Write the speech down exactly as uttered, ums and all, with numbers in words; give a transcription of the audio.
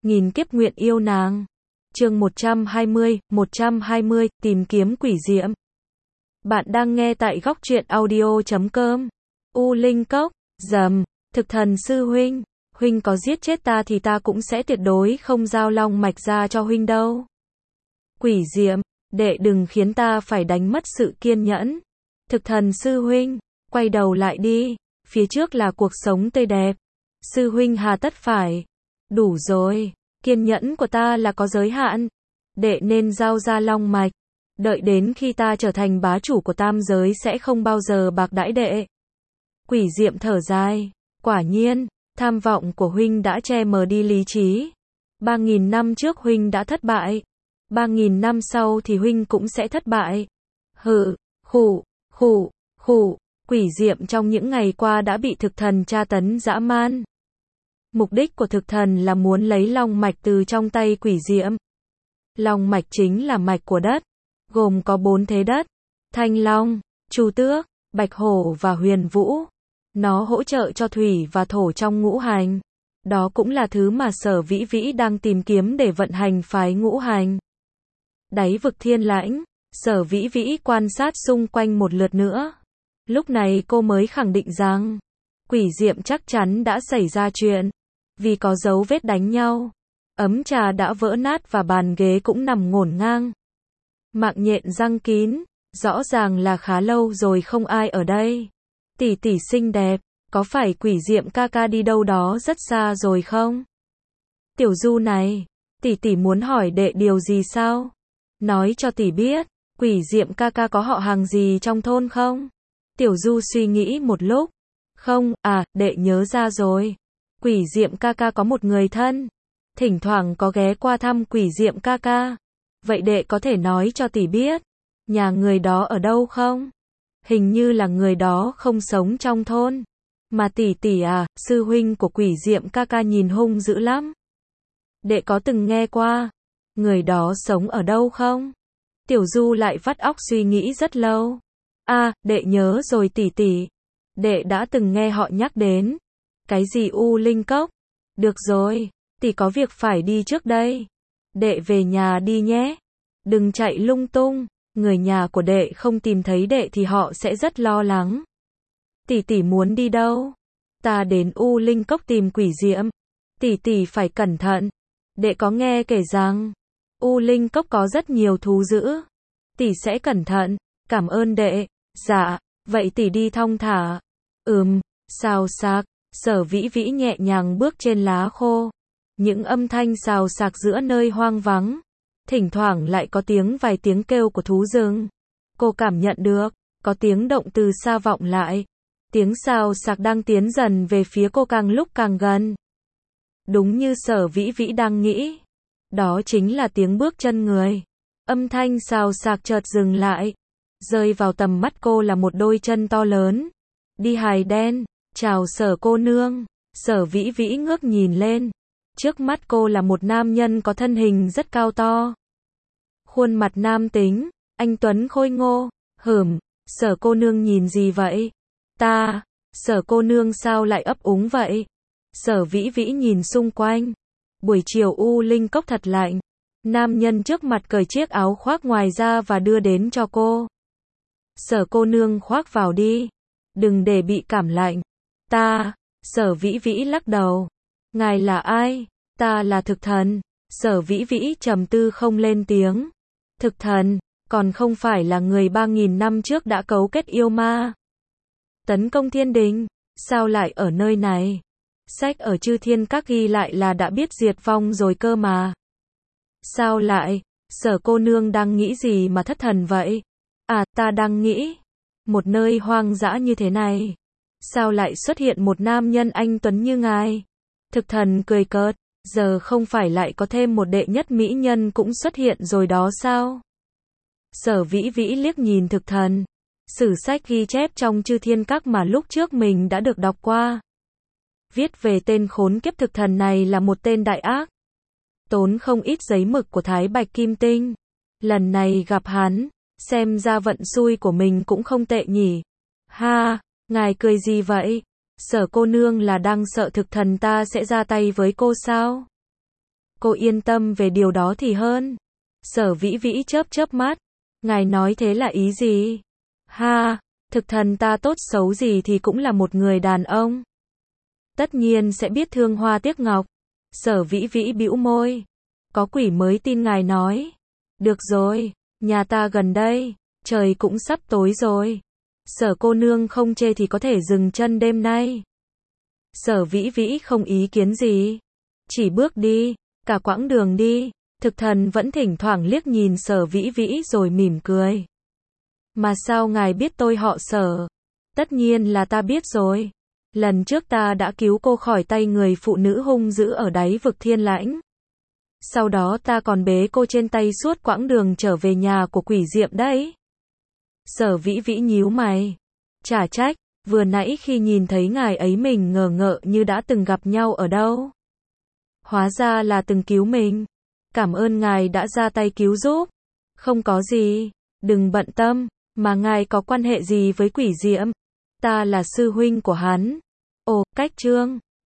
nghìn kiếp nguyện yêu nàng. Chương một trăm hai mươi, một trăm hai mươi, tìm kiếm quỷ diệm. Bạn đang nghe tại góc truyện audio chấm com. U Linh Cốc, dầm, thực thần sư huynh, huynh có giết chết ta thì ta cũng sẽ tuyệt đối không giao long mạch ra cho huynh đâu. Quỷ diệm, đệ đừng khiến ta phải đánh mất sự kiên nhẫn. Thực thần sư huynh, quay đầu lại đi, phía trước là cuộc sống tươi đẹp. Sư huynh hà tất phải. Đủ rồi, kiên nhẫn của ta là có giới hạn. Đệ nên giao ra long mạch. Đợi đến khi ta trở thành bá chủ của tam giới sẽ không bao giờ bạc đãi đệ. Quỷ diệm thở dài. Quả nhiên, tham vọng của huynh đã che mờ đi lý trí. Ba nghìn năm trước huynh đã thất bại. Ba nghìn năm sau thì huynh cũng sẽ thất bại. Hự, khụ, khụ, khụ. Quỷ diệm trong những ngày qua đã bị thực thần tra tấn dã man. Mục đích của thực thần là muốn lấy long mạch từ trong tay quỷ diệm. Long mạch chính là mạch của đất, gồm có bốn thế đất: Thanh Long, Chu Tước, Bạch Hổ và Huyền Vũ. Nó hỗ trợ cho thủy và thổ trong ngũ hành. Đó cũng là thứ mà Sở Vĩ Vĩ đang tìm kiếm để vận hành phái ngũ hành. Đáy vực Thiên Lãnh, Sở Vĩ Vĩ quan sát xung quanh một lượt nữa. Lúc này cô mới khẳng định rằng quỷ diệm chắc chắn đã xảy ra chuyện. Vì có dấu vết đánh nhau, ấm trà đã vỡ nát và bàn ghế cũng nằm ngổn ngang. Mạng nhện răng kín, rõ ràng là khá lâu rồi không ai ở đây. Tỷ tỷ xinh đẹp, có phải quỷ diệm ca ca đi đâu đó rất xa rồi không? Tiểu Du này, tỷ tỷ muốn hỏi đệ điều gì sao? Nói cho tỷ biết, quỷ diệm ca ca có họ hàng gì trong thôn không? Tiểu Du suy nghĩ một lúc. Không, à, đệ nhớ ra rồi. Quỷ diệm ca ca có một người thân, thỉnh thoảng có ghé qua thăm quỷ diệm ca ca. Vậy đệ có thể nói cho tỷ biết, nhà người đó ở đâu không? Hình như là người đó không sống trong thôn. Mà tỷ tỷ à, sư huynh của quỷ diệm ca ca nhìn hung dữ lắm. Đệ có từng nghe qua, người đó sống ở đâu không? Tiểu Du lại vắt óc suy nghĩ rất lâu. À, đệ nhớ rồi tỷ tỷ. Đệ đã từng nghe họ nhắc đến. Cái gì U Linh Cốc? Được rồi, tỷ có việc phải đi trước đây. Đệ về nhà đi nhé. Đừng chạy lung tung, người nhà của đệ không tìm thấy đệ thì họ sẽ rất lo lắng. Tỷ tỷ muốn đi đâu? Ta đến U Linh Cốc tìm quỷ diệm. Tỷ tỷ phải cẩn thận. Đệ có nghe kể rằng U Linh Cốc có rất nhiều thú dữ. Tỷ sẽ cẩn thận. Cảm ơn đệ. Dạ, vậy tỷ đi thong thả. Ừm, xào xạc. Sở Vĩ Vĩ nhẹ nhàng bước trên lá khô. Những âm thanh xào xạc giữa nơi hoang vắng. Thỉnh thoảng lại có tiếng vài tiếng kêu của thú rừng. Cô cảm nhận được, có tiếng động từ xa vọng lại. Tiếng xào xạc đang tiến dần về phía cô càng lúc càng gần. Đúng như Sở Vĩ Vĩ đang nghĩ. Đó chính là tiếng bước chân người. Âm thanh xào xạc chợt dừng lại. Rơi vào tầm mắt cô là một đôi chân to lớn. Đi hài đen. Chào Sở cô nương. Sở Vĩ Vĩ ngước nhìn lên. Trước mắt cô là một nam nhân có thân hình rất cao to. Khuôn mặt nam tính, anh tuấn khôi ngô. Hửm, Sở cô nương nhìn gì vậy? Ta, Sở cô nương sao lại ấp úng vậy? Sở Vĩ Vĩ nhìn xung quanh. Buổi chiều U Linh Cốc thật lạnh. Nam nhân trước mặt cởi chiếc áo khoác ngoài ra và đưa đến cho cô. Sở cô nương khoác vào đi. Đừng để bị cảm lạnh. Ta, Sở Vĩ Vĩ lắc đầu. Ngài là ai? Ta là thực thần. Sở Vĩ Vĩ trầm tư không lên tiếng. Thực thần, còn không phải là người ba nghìn năm trước đã cấu kết yêu ma, tấn công thiên đình, sao lại ở nơi này? Sách ở Chư Thiên Các ghi lại là đã biết diệt vong rồi cơ mà. Sao lại? Sở cô nương đang nghĩ gì mà thất thần vậy? À, ta đang nghĩ, một nơi hoang dã như thế này, sao lại xuất hiện một nam nhân anh tuấn như ngài? Thực thần cười cợt, giờ không phải lại có thêm một đệ nhất mỹ nhân cũng xuất hiện rồi đó sao? Sở Vĩ Vĩ liếc nhìn thực thần. Sử sách ghi chép trong Chư Thiên Các mà lúc trước mình đã được đọc qua. Viết về tên khốn kiếp thực thần này là một tên đại ác. Tốn không ít giấy mực của Thái Bạch Kim Tinh. Lần này gặp hắn, xem ra vận xui của mình cũng không tệ nhỉ. Ha, ngài cười gì vậy? Sở cô nương là đang sợ thực thần ta sẽ ra tay với cô sao? Cô yên tâm về điều đó thì hơn. Sở Vĩ Vĩ chớp chớp mắt. Ngài nói thế là ý gì? Ha, thực thần ta tốt xấu gì thì cũng là một người đàn ông. Tất nhiên sẽ biết thương hoa tiếc ngọc. Sở Vĩ Vĩ bĩu môi. Có quỷ mới tin ngài nói. Được rồi, nhà ta gần đây, trời cũng sắp tối rồi. Sở cô nương không chê thì có thể dừng chân đêm nay. Sở Vĩ Vĩ không ý kiến gì. Chỉ bước đi, cả quãng đường đi, thực thần vẫn thỉnh thoảng liếc nhìn Sở Vĩ Vĩ rồi mỉm cười. Mà sao ngài biết tôi họ Sở? Tất nhiên là ta biết rồi. Lần trước ta đã cứu cô khỏi tay người phụ nữ hung dữ ở đáy vực Thiên Lãnh. Sau đó ta còn bế cô trên tay suốt quãng đường trở về nhà của quỷ diệm đấy. Sở Vĩ Vĩ nhíu mày. Chả trách, vừa nãy khi nhìn thấy ngài ấy mình ngờ ngợ như đã từng gặp nhau ở đâu. Hóa ra là từng cứu mình. Cảm ơn ngài đã ra tay cứu giúp. Không có gì, đừng bận tâm, mà ngài có quan hệ gì với quỷ diệm? Ta là sư huynh của hắn. Ồ, cách trương.